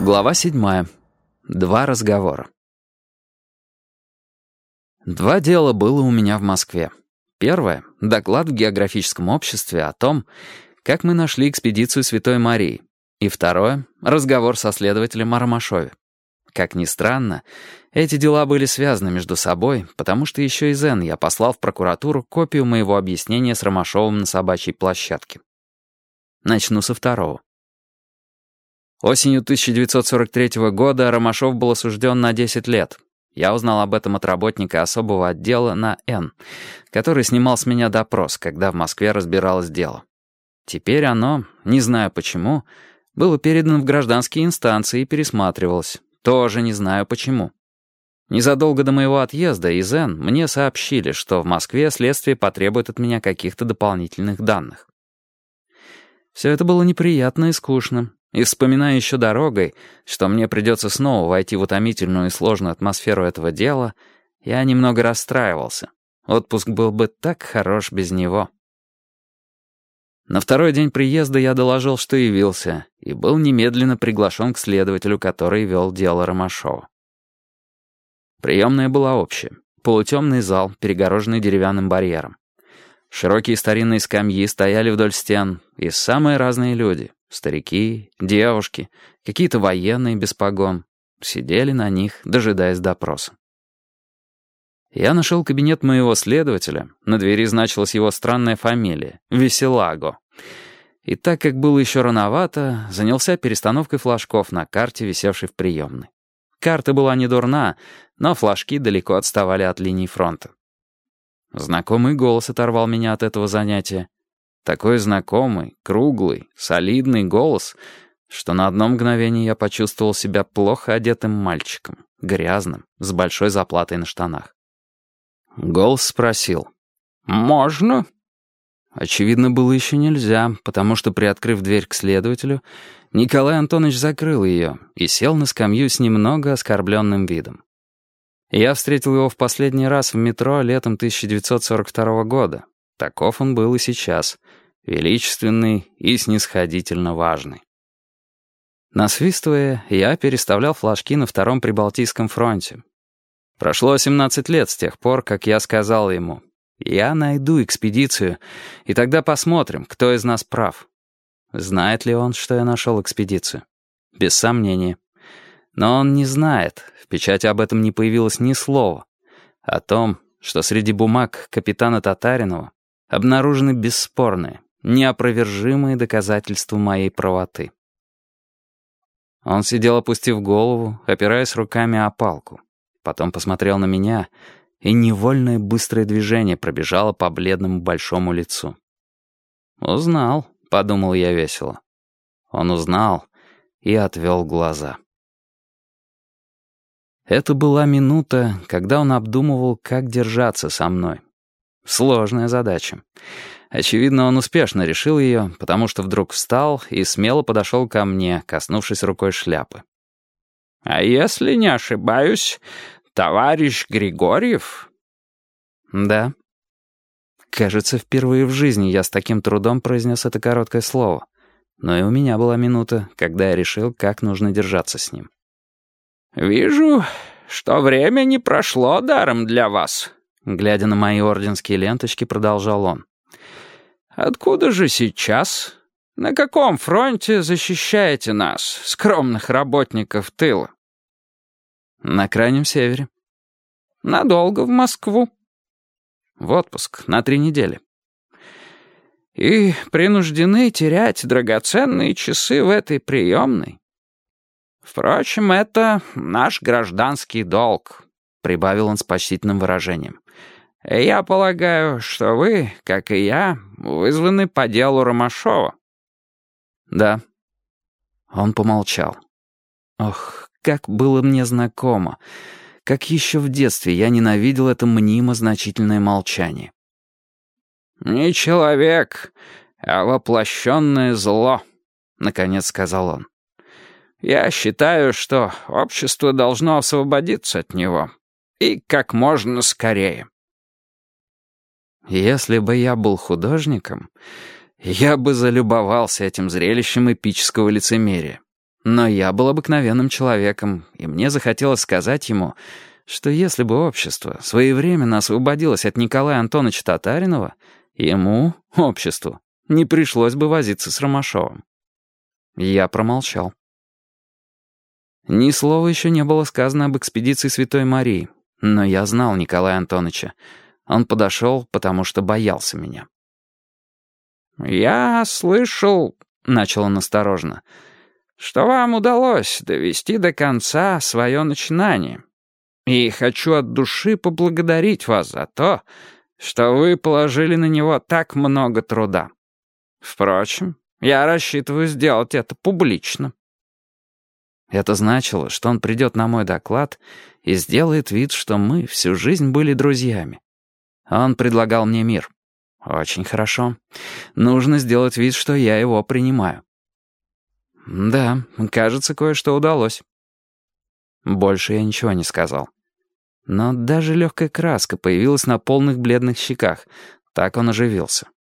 Глава 7. Два разговора. Два дела было у меня в Москве. Первое — доклад в географическом обществе о том, как мы нашли экспедицию Святой Марии. И второе — разговор со следователем о Ромашове. Как ни странно, эти дела были связаны между собой, потому что еще из Н я послал в прокуратуру копию моего объяснения с Ромашовым на собачьей площадке. Начну со второго. Осенью 1943 года Ромашов был осужден на 10 лет. Я узнал об этом от работника особого отдела на Н, который снимал с меня допрос, когда в Москве разбиралось дело. Теперь оно, не знаю почему, было передано в гражданские инстанции и пересматривалось. Тоже не знаю почему. Незадолго до моего отъезда из Н мне сообщили, что в Москве следствие потребует от меня каких-то дополнительных данных. Все это было неприятно и скучно. И вспоминая еще дорогой, что мне придется снова войти в утомительную и сложную атмосферу этого дела, я немного расстраивался. Отпуск был бы так хорош без него. На второй день приезда я доложил, что явился, и был немедленно приглашен к следователю, который вел дело Ромашова. Приемная была общая. Полутемный зал, перегороженный деревянным барьером. Широкие старинные скамьи стояли вдоль стен, и самые разные люди — старики, девушки, какие-то военные без погон — сидели на них, дожидаясь допроса. Я нашел кабинет моего следователя, на двери значилась его странная фамилия — Веселаго. И так как было еще рановато, занялся перестановкой флажков на карте, висевшей в приемной. Карта была не дурна, но флажки далеко отставали от линии фронта. Знакомый голос оторвал меня от этого занятия. Такой знакомый, круглый, солидный голос, что на одно мгновение я почувствовал себя плохо одетым мальчиком, грязным, с большой заплатой на штанах. Голос спросил: «Можно?» Очевидно, было еще нельзя, потому что, приоткрыв дверь к следователю, Николай Антонович закрыл ее и сел на скамью с немного оскорбленным видом. Я встретил его в последний раз в метро летом 1942 года. Таков он был и сейчас, величественный и снисходительно важный. Насвистывая, я переставлял флажки на Втором Прибалтийском фронте. Прошло 17 лет с тех пор, как я сказал ему: «Я найду экспедицию, и тогда посмотрим, кто из нас прав». Знает ли он, что я нашел экспедицию? Без сомнения. Но он не знает, в печати об этом не появилось ни слова, о том, что среди бумаг капитана Татаринова обнаружены бесспорные, неопровержимые доказательства моей правоты. Он сидел, опустив голову, опираясь руками о палку. Потом посмотрел на меня, и невольное быстрое движение пробежало по бледному большому лицу. «Узнал», — подумал я весело. Он узнал и отвел глаза. Это была минута, когда он обдумывал, как держаться со мной. Сложная задача. Очевидно, он успешно решил ее, потому что вдруг встал и смело подошел ко мне, коснувшись рукой шляпы. «А если не ошибаюсь, товарищ Григорьев?» «Да». Кажется, впервые в жизни я с таким трудом произнес это короткое слово. Но и у меня была минута, когда я решил, как нужно держаться с ним. «Вижу, что время не прошло даром для вас», — глядя на мои орденские ленточки, продолжал он. «Откуда же сейчас? На каком фронте защищаете нас, скромных работников тыла?» «На Крайнем Севере». «Надолго в Москву?» «В отпуск, на 3 недели». «И принуждены терять драгоценные часы в этой приемной?» «Впрочем, это наш гражданский долг», — прибавил он с почтительным выражением. «Я полагаю, что вы, как и я, вызваны по делу Ромашова». «Да». Он помолчал. Ох, как было мне знакомо, как еще в детстве я ненавидел это мнимо значительное молчание. «Не человек, а воплощенное зло», — наконец сказал он. «Я считаю, что общество должно освободиться от него. И как можно скорее». Если бы я был художником, я бы залюбовался этим зрелищем эпического лицемерия. Но я был обыкновенным человеком, и мне захотелось сказать ему, что если бы общество своевременно освободилось от Николая Антоновича Татаринова, ему, обществу, не пришлось бы возиться с Ромашовым. Я промолчал. Ни слова еще не было сказано об экспедиции Святой Марии, но я знал Николая Антоновича. Он подошел, потому что боялся меня. «Я слышал, — начал он осторожно, — что вам удалось довести до конца свое начинание. И хочу от души поблагодарить вас за то, что вы положили на него так много труда. Впрочем, я рассчитываю сделать это публично». Это значило, что он придет на мой доклад и сделает вид, что мы всю жизнь были друзьями. Он предлагал мне мир. Очень хорошо. Нужно сделать вид, что я его принимаю. Да, кажется, кое-что удалось. Больше я ничего не сказал. Но даже легкая краска появилась на полных бледных щеках. Так он оживился.